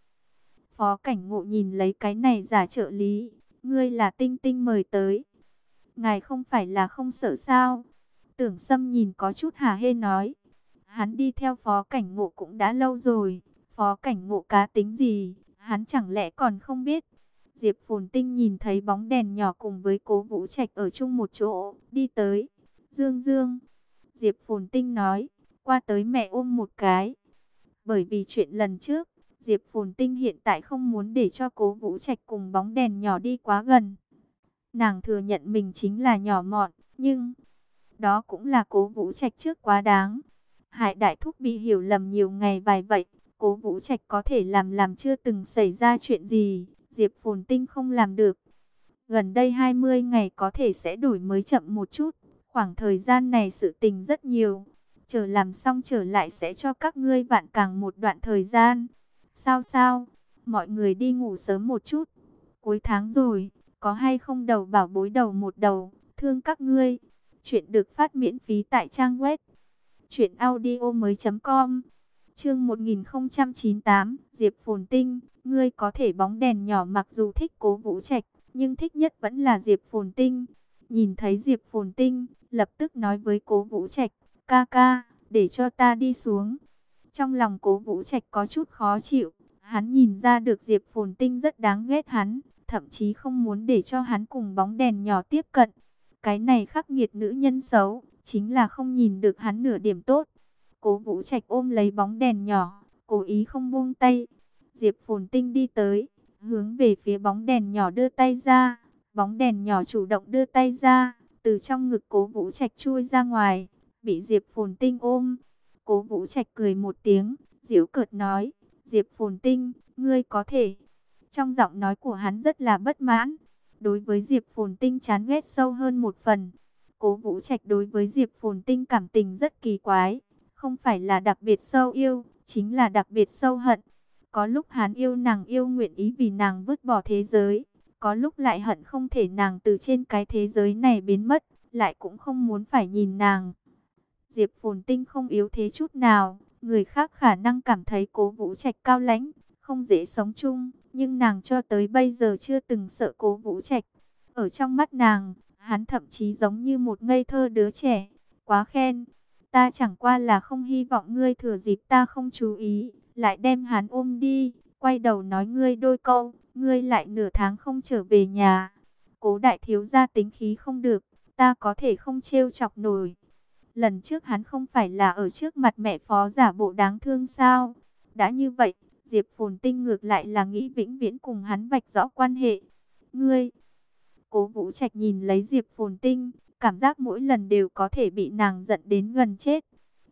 [SPEAKER 1] Phó Cảnh Ngộ nhìn lấy cái này giả trợ lý, ngươi là Tinh Tinh mời tới. Ngài không phải là không sợ sao? Tưởng Sâm nhìn có chút hả hê nói, hắn đi theo Phó Cảnh Ngộ cũng đã lâu rồi, Phó Cảnh Ngộ cá tính gì, hắn chẳng lẽ còn không biết. Diệp Phồn Tinh nhìn thấy bóng đèn nhỏ cùng với Cố Vũ Trạch ở chung một chỗ, đi tới. Dương Dương. Diệp Phồn Tinh nói, qua tới mẹ ôm một cái. Bởi vì chuyện lần trước, Diệp Phồn Tinh hiện tại không muốn để cho Cố Vũ Trạch cùng bóng đèn nhỏ đi quá gần. Nàng thừa nhận mình chính là nhỏ mọn, nhưng đó cũng là Cố Vũ Trạch trước quá đáng. Hải Đại Thúc bị hiểu lầm nhiều ngày vài vậy, Cố Vũ Trạch có thể làm chưa từng xảy ra chuyện gì, Diệp Phồn Tinh không làm được. Gần đây 20 ngày có thể sẽ đổi mới chậm một chút, khoảng thời gian này sự tình rất nhiều. Chờ làm xong trở lại sẽ cho các ngươi vạn càng một đoạn thời gian. Sao, mọi người đi ngủ sớm một chút. Cuối tháng rồi, có hay không đầu bảo bối đầu một đầu, thương các ngươi. Chuyện được phát miễn phí tại trang web truyệnaudiomoi.com. Chương 1098, Diệp Phồn Tinh, ngươi có thể bóng đèn nhỏ mặc dù thích Cố Vũ Trạch, nhưng thích nhất vẫn là Diệp Phồn Tinh. Nhìn thấy Diệp Phồn Tinh, lập tức nói với Cố Vũ Trạch, ca ca, để cho ta đi xuống. Trong lòng Cố Vũ Trạch có chút khó chịu, hắn nhìn ra được Diệp Phồn Tinh rất đáng ghét hắn, thậm chí không muốn để cho hắn cùng bóng đèn nhỏ tiếp cận. Cái này khắc nghiệt nữ nhân xấu, chính là không nhìn được hắn nửa điểm tốt. Cố Vũ Trạch ôm lấy bóng đèn nhỏ, cố ý không buông tay. Diệp Phồn Tinh đi tới, hướng về phía bóng đèn nhỏ đưa tay ra. Bóng đèn nhỏ chủ động đưa tay ra, từ trong ngực Cố Vũ Trạch chui ra ngoài, bị Diệp Phồn Tinh ôm. Cố Vũ Trạch cười một tiếng, giễu cợt nói, Diệp Phồn Tinh, ngươi có thể. Trong giọng nói của hắn rất là bất mãn. Đối với Diệp Phồn Tinh chán ghét sâu hơn một phần. Cố Vũ Trạch đối với Diệp Phồn Tinh cảm tình rất kỳ quái. Không phải là đặc biệt sâu yêu, chính là đặc biệt sâu hận. Có lúc hắn yêu nàng yêu nguyện ý vì nàng vứt bỏ thế giới. Có lúc lại hận không thể nàng từ trên cái thế giới này biến mất, lại cũng không muốn phải nhìn nàng. Diệp Phồn Tinh không yếu thế chút nào, người khác khả năng cảm thấy Cố Vũ Trạch cao lãnh, không dễ sống chung, nhưng nàng cho tới bây giờ chưa từng sợ Cố Vũ Trạch. Ở trong mắt nàng, hắn thậm chí giống như một ngây thơ đứa trẻ, quá khen. Ta chẳng qua là không hy vọng ngươi thừa dịp ta không chú ý, lại đem hắn ôm đi, quay đầu nói ngươi đôi câu, ngươi lại nửa tháng không trở về nhà. Cố đại thiếu gia tính khí không được, ta có thể không trêu chọc nổi. Lần trước hắn không phải là ở trước mặt mẹ Phó giả bộ đáng thương sao? Đã như vậy, Diệp Phồn Tinh ngược lại là nghĩ vĩnh viễn cùng hắn vạch rõ quan hệ. Ngươi, Cố Vũ Trạch nhìn lấy Diệp Phồn Tinh, cảm giác mỗi lần đều có thể bị nàng giận đến gần chết.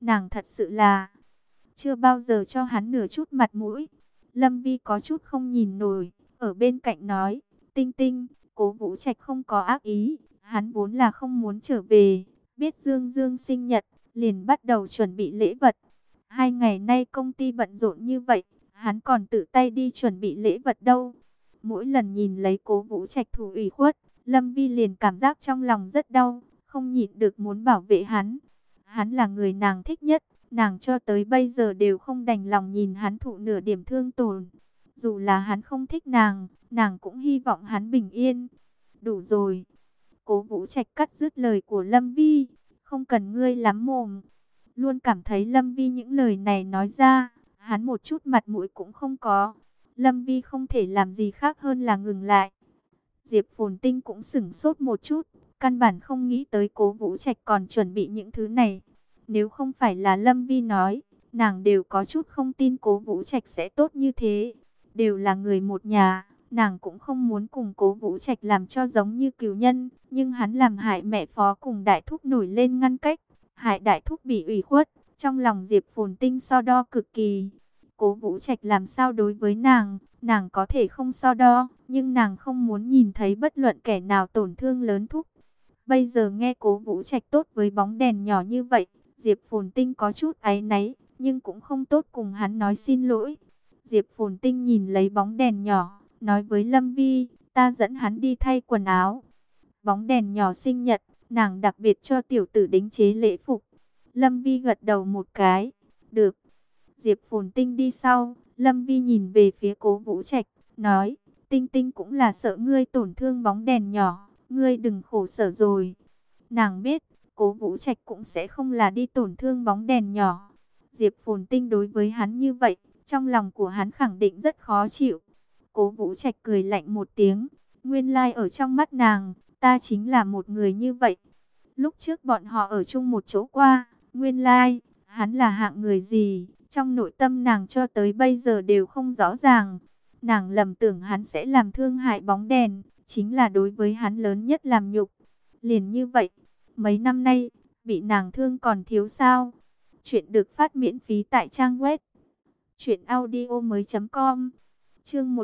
[SPEAKER 1] nàng thật sự là chưa bao giờ cho hắn nửa chút mặt mũi. Lâm Vi có chút không nhìn nổi, ở bên cạnh nói, Tinh Tinh, Cố Vũ Trạch không có ác ý, hắn vốn là không muốn trở về, biết Dương Dương sinh nhật, liền bắt đầu chuẩn bị lễ vật. 2 ngày nay công ty bận rộn như vậy, hắn còn tự tay đi chuẩn bị lễ vật đâu. Mỗi lần nhìn lấy Cố Vũ Trạch thủ ủy khuất, Lâm Vi liền cảm giác trong lòng rất đau, không nhịn được muốn bảo vệ hắn. Hắn là người nàng thích nhất, nàng cho tới bây giờ đều không đành lòng nhìn hắn thụ nửa điểm thương tổn. Dù là hắn không thích nàng, nàng cũng hy vọng hắn bình yên. Đủ rồi. Cố Vũ Trạch cắt dứt lời của Lâm Vi, không cần ngươi lắm mồm. Luôn cảm thấy Lâm Vi những lời này nói ra, hắn một chút mặt mũi cũng không có. Lâm Vi không thể làm gì khác hơn là ngừng lại. Diệp Phồn Tinh cũng sửng sốt một chút, căn bản không nghĩ tới Cố Vũ Trạch còn chuẩn bị những thứ này. Nếu không phải là Lâm Vi nói, nàng đều có chút không tin Cố Vũ Trạch sẽ tốt như thế. Đều là người một nhà, nàng cũng không muốn cùng Cố Vũ Trạch làm cho giống như cừu nhân, nhưng hắn làm hại mẹ Phó cùng Đại Thúc nổi lên ngăn cách, hại Đại Thúc bị ủy khuất, trong lòng Diệp Phồn Tinh so đo cực kỳ. Cố Vũ Trạch làm sao đối với nàng có thể không so đo, nhưng nàng không muốn nhìn thấy bất luận kẻ nào tổn thương lớn Thúc. Bây giờ nghe Cố Vũ Trạch tốt với bóng đèn nhỏ như vậy, Diệp Phồn Tinh có chút áy náy, nhưng cũng không tốt cùng hắn nói xin lỗi. Diệp Phồn Tinh nhìn lấy bóng đèn nhỏ, nói với Lâm Vi, ta dẫn hắn đi thay quần áo. Bóng đèn nhỏ sinh nhật, nàng đặc biệt cho tiểu tử đính chế lễ phục. Lâm Vi gật đầu một cái, được. Diệp Phồn Tinh đi sau, Lâm Vi nhìn về phía Cố Vũ Trạch, nói, Tinh Tinh cũng là sợ ngươi tổn thương bóng đèn nhỏ, ngươi đừng khổ sở rồi. Nàng biết, Cố Vũ Trạch cũng sẽ không là đi tổn thương bóng đèn nhỏ. Diệp Phồn Tinh đối với hắn như vậy, trong lòng của hắn khẳng định rất khó chịu. Cố Vũ Trạch cười lạnh một tiếng, nguyên lai ở trong mắt nàng, ta chính là một người như vậy. Lúc trước bọn họ ở chung một chỗ qua, nguyên lai, hắn là hạng người gì, trong nội tâm nàng cho tới bây giờ đều không rõ ràng. Nàng lầm tưởng hắn sẽ làm thương hại bóng đèn, chính là đối với hắn lớn nhất làm nhục. Liền như vậy, mấy năm nay, bị nàng thương còn thiếu sao? Chuyện được phát miễn phí tại trang web truyệnaudiomoi.com. Chương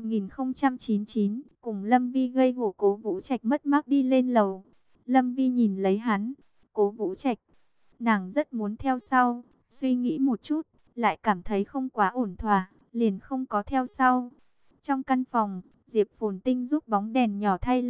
[SPEAKER 1] 1099, cùng Lâm Vi gây gổ. Cố Vũ Trạch mất mát đi lên lầu. Lâm Vi nhìn lấy hắn, Cố Vũ Trạch, nàng rất muốn theo sau, suy nghĩ một chút, lại cảm thấy không quá ổn thỏa, liền không có theo sau. Trong căn phòng, Diệp Phồn Tinh giúp bóng đèn nhỏ thay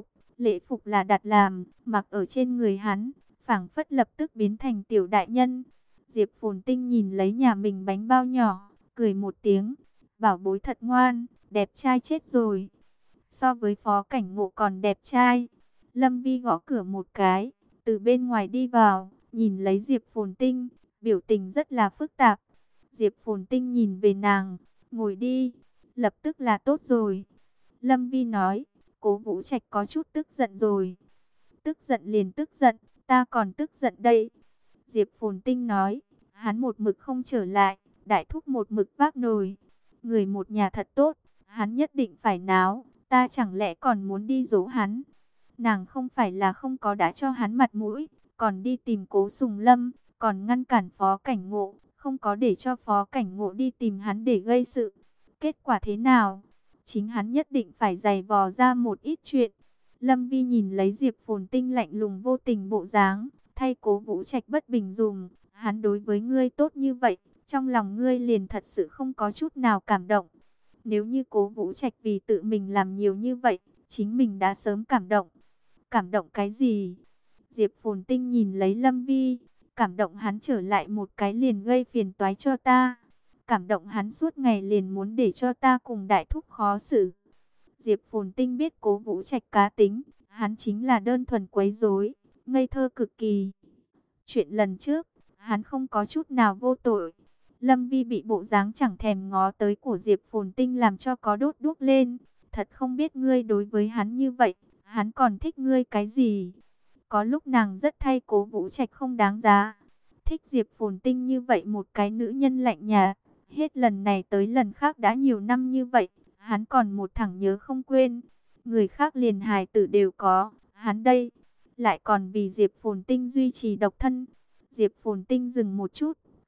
[SPEAKER 1] lễ phục là đặt làm, mặc ở trên người hắn, phảng phất lập tức biến thành tiểu đại nhân. Diệp Phồn Tinh nhìn lấy nhà mình bánh bao nhỏ, cười một tiếng, bảo bối thật ngoan, đẹp trai chết rồi. So với Phó Cảnh Ngộ còn đẹp trai. Lâm Vi gõ cửa một cái, từ bên ngoài đi vào, nhìn lấy Diệp Phồn Tinh, biểu tình rất là phức tạp. Diệp Phồn Tinh nhìn về nàng, ngồi đi, lập tức là tốt rồi. Lâm Vi nói, Cố Vũ Trạch có chút tức giận rồi. Tức giận liền tức giận, ta còn tức giận đây. Diệp Phồn Tinh nói, hắn một mực không trở lại, Đại Thúc một mực vác nồi. Người một nhà thật tốt, hắn nhất định phải náo, ta chẳng lẽ còn muốn đi dỗ hắn. Nàng không phải là không có đã cho hắn mặt mũi, còn đi tìm Cố Sùng Lâm, còn ngăn cản Phó Cảnh Ngộ, không có để cho Phó Cảnh Ngộ đi tìm hắn để gây sự. Kết quả thế nào? Chính hắn nhất định phải giày vò ra một ít chuyện. Lâm Vi nhìn lấy Diệp Phồn Tinh lạnh lùng vô tình bộ dáng, thay Cố Vũ Trạch bất bình dùm, hắn đối với ngươi tốt như vậy, trong lòng ngươi liền thật sự không có chút nào cảm động. Nếu như Cố Vũ Trạch vì tự mình làm nhiều như vậy, chính mình đã sớm cảm động. Cảm động cái gì? Diệp Phồn Tinh nhìn lấy Lâm Vi, cảm động hắn trở lại một cái liền gây phiền toái cho ta. Cảm động hắn suốt ngày liền muốn để cho ta cùng Đại Thúc khó xử. Diệp Phồn Tinh biết Cố Vũ Trạch cá tính, hắn chính là đơn thuần quấy rối, ngây thơ cực kỳ. Chuyện lần trước, hắn không có chút nào vô tội. Lâm Vi bị bộ dáng chẳng thèm ngó tới của Diệp Phồn Tinh làm cho có đốt đuốc lên. Thật không biết ngươi đối với hắn như vậy, hắn còn thích ngươi cái gì? Có lúc nàng rất thay Cố Vũ Trạch không đáng giá. Thích Diệp Phồn Tinh như vậy một cái nữ nhân lạnh nhạt. Hết lần này tới lần khác đã nhiều năm như vậy, hắn còn một thằng nhớ không quên. Người khác liền hài tử đều có, hắn đây lại còn vì Diệp Phồn Tinh duy trì độc thân. Diệp Phồn Tinh dừng một chút,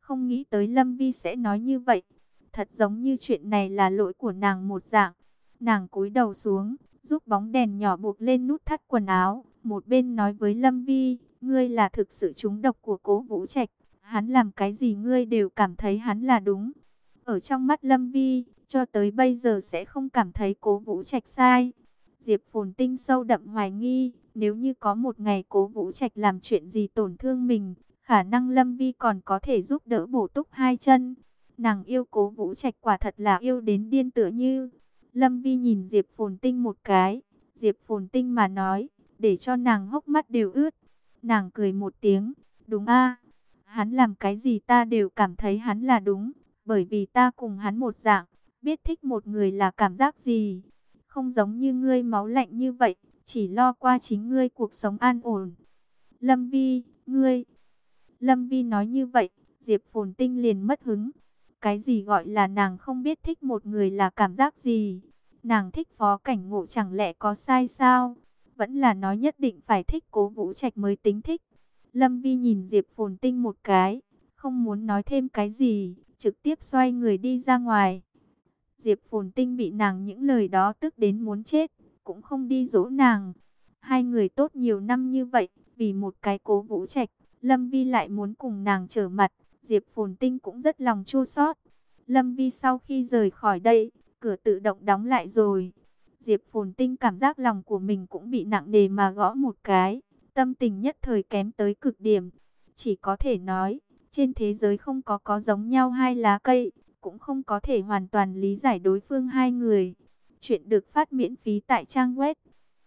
[SPEAKER 1] Không nghĩ tới Lâm Vi sẽ nói như vậy. Thật giống như chuyện này là lỗi của nàng một dạng. Nàng cúi đầu xuống, giúp bóng đèn nhỏ buộc lên nút thắt quần áo. Một bên nói với Lâm Vi, ngươi là thực sự trúng độc của Cố Vũ Trạch. Hắn làm cái gì ngươi đều cảm thấy hắn là đúng. Ở trong mắt Lâm Vi, cho tới bây giờ sẽ không cảm thấy Cố Vũ Trạch sai. Diệp Phồn Tinh sâu đậm hoài nghi, nếu như có một ngày Cố Vũ Trạch làm chuyện gì tổn thương mình, khả năng Lâm Vi còn có thể giúp đỡ bổ túc hai chân. Nàng yêu Cố Vũ Trạch quả thật là yêu đến điên tựa như. Lâm Vi nhìn Diệp Phồn Tinh một cái, Diệp Phồn Tinh mà nói, để cho nàng hốc mắt đều ướt. Nàng cười một tiếng, đúng a, hắn làm cái gì ta đều cảm thấy hắn là đúng, bởi vì ta cùng hắn một dạng, biết thích một người là cảm giác gì. Không giống như ngươi máu lạnh như vậy, chỉ lo qua chính ngươi cuộc sống an ổn. Lâm Vi, ngươi... Lâm Vi nói như vậy, Diệp Phồn Tinh liền mất hứng. Cái gì gọi là nàng không biết thích một người là cảm giác gì? Nàng thích Phó Cảnh Ngộ chẳng lẽ có sai sao? Vẫn là nói nhất định phải thích Cố Vũ Trạch mới tính thích. Lâm Vi nhìn Diệp Phồn Tinh một cái, không muốn nói thêm cái gì, trực tiếp xoay người đi ra ngoài. Diệp Phồn Tinh bị nàng những lời đó tức đến muốn chết, cũng không đi dỗ nàng. Hai người tốt nhiều năm như vậy, vì một cái Cố Vũ Trạch, Lâm Vi lại muốn cùng nàng trở mặt, Diệp Phồn Tinh cũng rất lòng chua xót. Lâm Vi sau khi rời khỏi đây, cửa tự động đóng lại rồi. Diệp Phồn Tinh cảm giác lòng của mình cũng bị nặng nề mà gõ một cái, tâm tình nhất thời kém tới cực điểm. Chỉ có thể nói, trên thế giới không có giống nhau hai lá cây, cũng không có thể hoàn toàn lý giải đối phương hai người. Chuyện được phát miễn phí tại trang web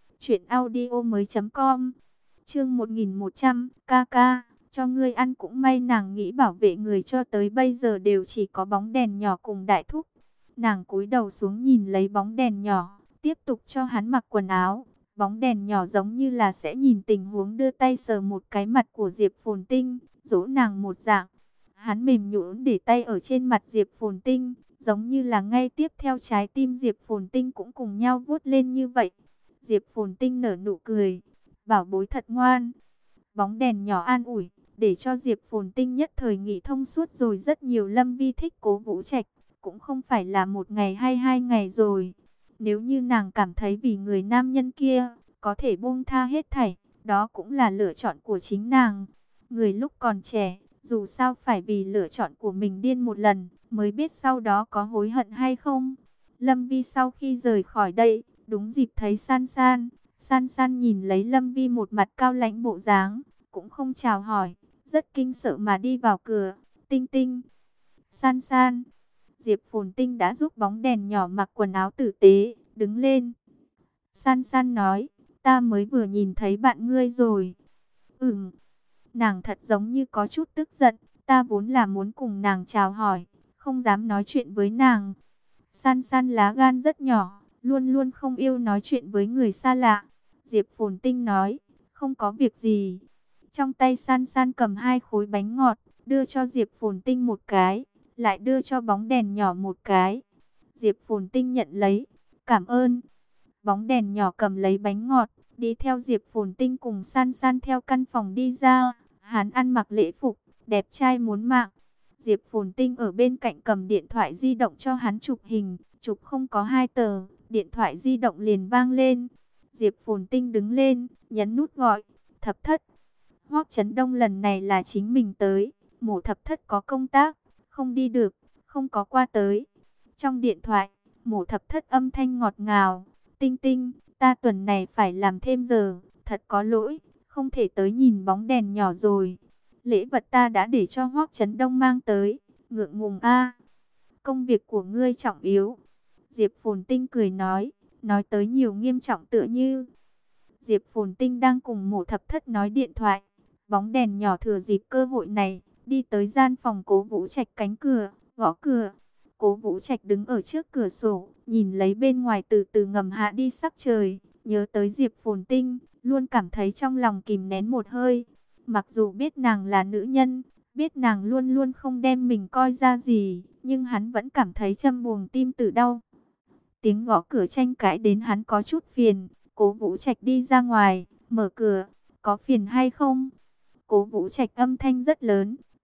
[SPEAKER 1] truyệnaudiomoi.com. Chương 1100, KK, cho ngươi ăn cũng may nàng nghĩ bảo vệ người cho tới bây giờ đều chỉ có bóng đèn nhỏ cùng đại thúc. Nàng cúi đầu xuống nhìn lấy bóng đèn nhỏ, tiếp tục cho hắn mặc quần áo. Bóng đèn nhỏ giống như là sẽ nhìn tình huống đưa tay sờ một cái mặt của Diệp Phồn Tinh, dỗ nàng một dạng. Hắn mềm nhũn để tay ở trên mặt Diệp Phồn Tinh, giống như là ngay tiếp theo trái tim Diệp Phồn Tinh cũng cùng nhau vuốt lên như vậy. Diệp Phồn Tinh nở nụ cười, bảo bối thật ngoan. Bóng đèn nhỏ an ủi, để cho Diệp Phồn Tinh nhất thời nghĩ thông suốt rồi rất nhiều. Lâm Vi thích Cố Vũ Trạch, cũng không phải là một ngày hay hai ngày rồi. Nếu như nàng cảm thấy vì người nam nhân kia, có thể buông tha hết thảy, đó cũng là lựa chọn của chính nàng. Người lúc còn trẻ, dù sao phải vì lựa chọn của mình điên một lần, mới biết sau đó có hối hận hay không. Lâm Vi sau khi rời khỏi đây, đúng dịp thấy San San. San San nhìn lấy Lâm Vi một mặt cao lãnh bộ dáng, cũng không chào hỏi, rất kinh sợ mà đi vào cửa. Tinh Tinh, San San. Diệp Phồn Tinh đã giúp bóng đèn nhỏ mặc quần áo tử tế, đứng lên. San San nói, ta mới vừa nhìn thấy bạn ngươi rồi. Nàng thật giống như có chút tức giận, ta vốn là muốn cùng nàng chào hỏi, không dám nói chuyện với nàng. San San lá gan rất nhỏ, luôn luôn không yêu nói chuyện với người xa lạ. Diệp Phồn Tinh nói, không có việc gì. Trong tay San San cầm hai khối bánh ngọt, đưa cho Diệp Phồn Tinh một cái, lại đưa cho bóng đèn nhỏ một cái. Diệp Phồn Tinh nhận lấy, cảm ơn. Bóng đèn nhỏ cầm lấy bánh ngọt, đi theo Diệp Phồn Tinh cùng San San theo căn phòng đi ra. Hắn ăn mặc lễ phục, đẹp trai muốn mạng. Diệp Phồn Tinh ở bên cạnh cầm điện thoại di động cho hắn chụp hình, chụp không có 2 tờ, điện thoại di động liền vang lên. Diệp Phồn Tinh đứng lên, nhấn nút gọi, Thập Thất. Hoắc Chấn Đông lần này là chính mình tới, Mộ Thập Thất có công tác, không đi được, không có qua tới. Trong điện thoại, Mộ Thập Thất âm thanh ngọt ngào, Tinh Tinh, ta tuần này phải làm thêm giờ, thật có lỗi, không thể tới nhìn bóng đèn nhỏ rồi. Lễ vật ta đã để cho Hoắc Chấn Đông mang tới, ngượng ngùng a. Công việc của ngươi trọng yếu. Diệp Phồn Tinh cười nói tới nhiều nghiêm trọng tựa như. Diệp Phồn Tinh đang cùng Mộ Thập Thất nói điện thoại. Bóng đèn nhỏ thừa dịp cơ hội này, đi tới gian phòng Cố Vũ Trạch cánh cửa, gõ cửa. Cố Vũ Trạch đứng ở trước cửa sổ, nhìn lấy bên ngoài từ từ ngầm hạ đi sắc trời, nhớ tới Diệp Phồn Tinh, luôn cảm thấy trong lòng kìm nén một hơi. Mặc dù biết nàng là nữ nhân, biết nàng luôn luôn không đem mình coi ra gì, nhưng hắn vẫn cảm thấy châm buồng tim tử đau. Tiếng gõ cửa tranh cãi đến hắn có chút phiền. Cố Vũ Trạch đi ra ngoài, mở cửa, có phiền hay không? Cố Vũ Trạch âm thanh rất lớn,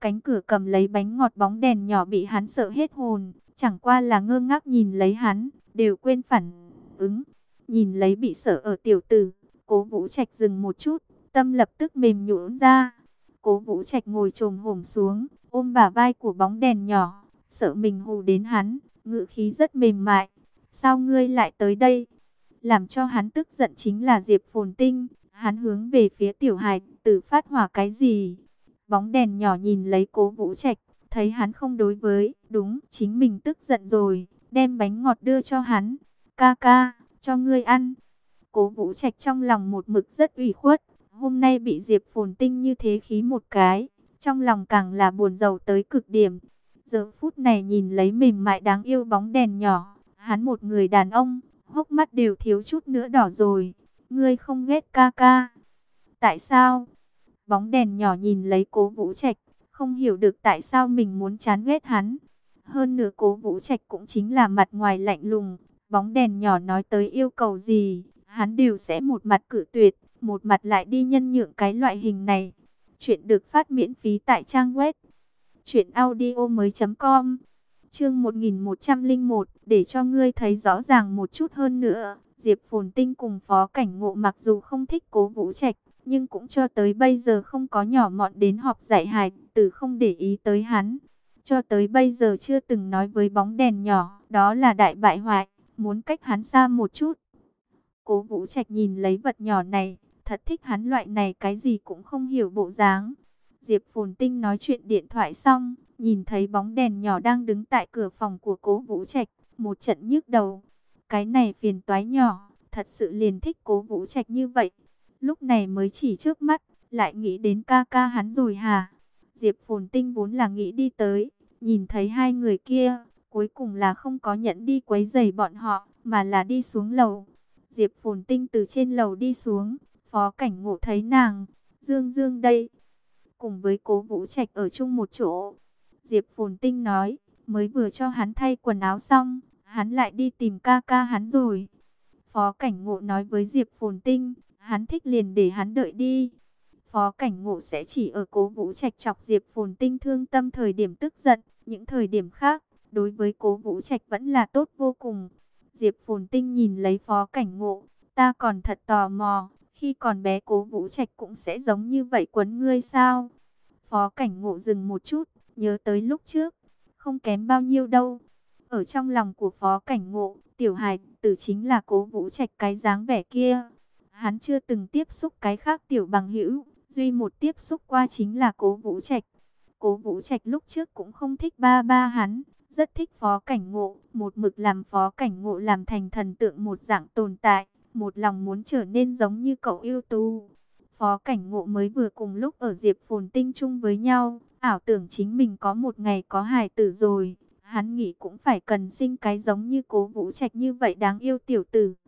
[SPEAKER 1] cánh cửa cầm lấy bánh ngọt bóng đèn nhỏ bị hắn sợ hết hồn, chẳng qua là ngơ ngác nhìn lấy hắn, đều quên phản ứng. Nhìn lấy bị sợ ở tiểu tử, Cố Vũ Trạch dừng một chút, tâm lập tức mềm nhũn ra. Cố Vũ Trạch ngồi chồm hổm xuống, ôm bả vai của bóng đèn nhỏ, sợ mình hù đến hắn, ngữ khí rất mềm mại. Sao ngươi lại tới đây? Làm cho hắn tức giận chính là Diệp Phồn Tinh, hắn hướng về phía tiểu hài tử phát hỏa cái gì? Bóng đèn nhỏ nhìn lấy Cố Vũ Trạch, thấy hắn không đối với, đúng, chính mình tức giận rồi, đem bánh ngọt đưa cho hắn. Ca ca, cho ngươi ăn. Cố Vũ Trạch trong lòng một mực rất ủy khuất, hôm nay bị Diệp Phồn Tinh như thế khí một cái, trong lòng càng là buồn rầu tới cực điểm. Giờ phút này nhìn lấy mềm mại đáng yêu bóng đèn nhỏ, hắn một người đàn ông, hốc mắt đều thiếu chút nữa đỏ rồi. Ngươi không ghét ca ca? Tại sao? Bóng đèn nhỏ nhìn lấy Cố Vũ Trạch, không hiểu được tại sao mình muốn chán ghét hắn. Hơn nữa Cố Vũ Trạch cũng chính là mặt ngoài lạnh lùng, bóng đèn nhỏ nói tới yêu cầu gì, hắn đều sẽ một mặt cự tuyệt, một mặt lại đi nhân nhượng cái loại hình này. Chuyện được phát miễn phí tại trang web truyệnaudiomoi.com. Chương 1101, để cho ngươi thấy rõ ràng một chút hơn nữa. Diệp Phồn Tinh cùng Phó Cảnh Ngộ mặc dù không thích Cố Vũ Trạch, nhưng cũng cho tới bây giờ không có nhỏ mọn đến họp dạy hài tử không để ý tới hắn. Cho tới bây giờ chưa từng nói với bóng đèn nhỏ, đó là đại bại hoại, muốn cách hắn xa một chút. Cố Vũ Trạch nhìn lấy vật nhỏ này, thật thích hắn loại này cái gì cũng không hiểu bộ dáng. Diệp Phồn Tinh nói chuyện điện thoại xong, nhìn thấy bóng đèn nhỏ đang đứng tại cửa phòng của Cố Vũ Trạch, một trận nhức đầu. Cái này phiền toái nhỏ, thật sự liền thích Cố Vũ Trạch như vậy. Lúc này mới chỉ trước mắt, lại nghĩ đến ca ca hắn rồi hả? Diệp Phồn Tinh vốn là nghĩ đi tới, nhìn thấy hai người kia, cuối cùng là không có nhẫn đi quấy rầy bọn họ, mà là đi xuống lầu. Diệp Phồn Tinh từ trên lầu đi xuống, Phó Cảnh Ngộ thấy nàng, Dương Dương đây, cùng với Cố Vũ Trạch ở chung một chỗ. Diệp Phồn Tinh nói, mới vừa cho hắn thay quần áo xong, hắn lại đi tìm ca ca hắn rồi. Phó Cảnh Ngộ nói với Diệp Phồn Tinh, hắn thích liền để hắn đợi đi. Phó Cảnh Ngộ sẽ chỉ ở Cố Vũ Trạch chọc Diệp Phồn Tinh thương tâm thời điểm tức giận, những thời điểm khác, đối với Cố Vũ Trạch vẫn là tốt vô cùng. Diệp Phồn Tinh nhìn lấy Phó Cảnh Ngộ, ta còn thật tò mò, khi còn bé Cố Vũ Trạch cũng sẽ giống như vậy quấn ngươi sao? Phó Cảnh Ngộ dừng một chút, nhớ tới lúc trước, không kém bao nhiêu đâu. Ở trong lòng của Phó Cảnh Ngộ, tiểu hài tử chính là Cố Vũ Trạch cái dáng vẻ kia. Hắn chưa từng tiếp xúc cái khác tiểu bằng hữu, duy một tiếp xúc qua chính là Cố Vũ Trạch. Cố Vũ Trạch lúc trước cũng không thích ba ba hắn, rất thích Phó Cảnh Ngộ, một mực làm Phó Cảnh Ngộ làm thành thần tượng một dạng tồn tại, một lòng muốn trở nên giống như cậu ưu tú. Phó Cảnh Ngộ mới vừa cùng lúc ở Diệp Phồn Tinh chung với nhau, ảo tưởng chính mình có một ngày có hài tử rồi, hắn nghĩ cũng phải cần sinh cái giống như Cố Vũ Trạch như vậy đáng yêu tiểu tử.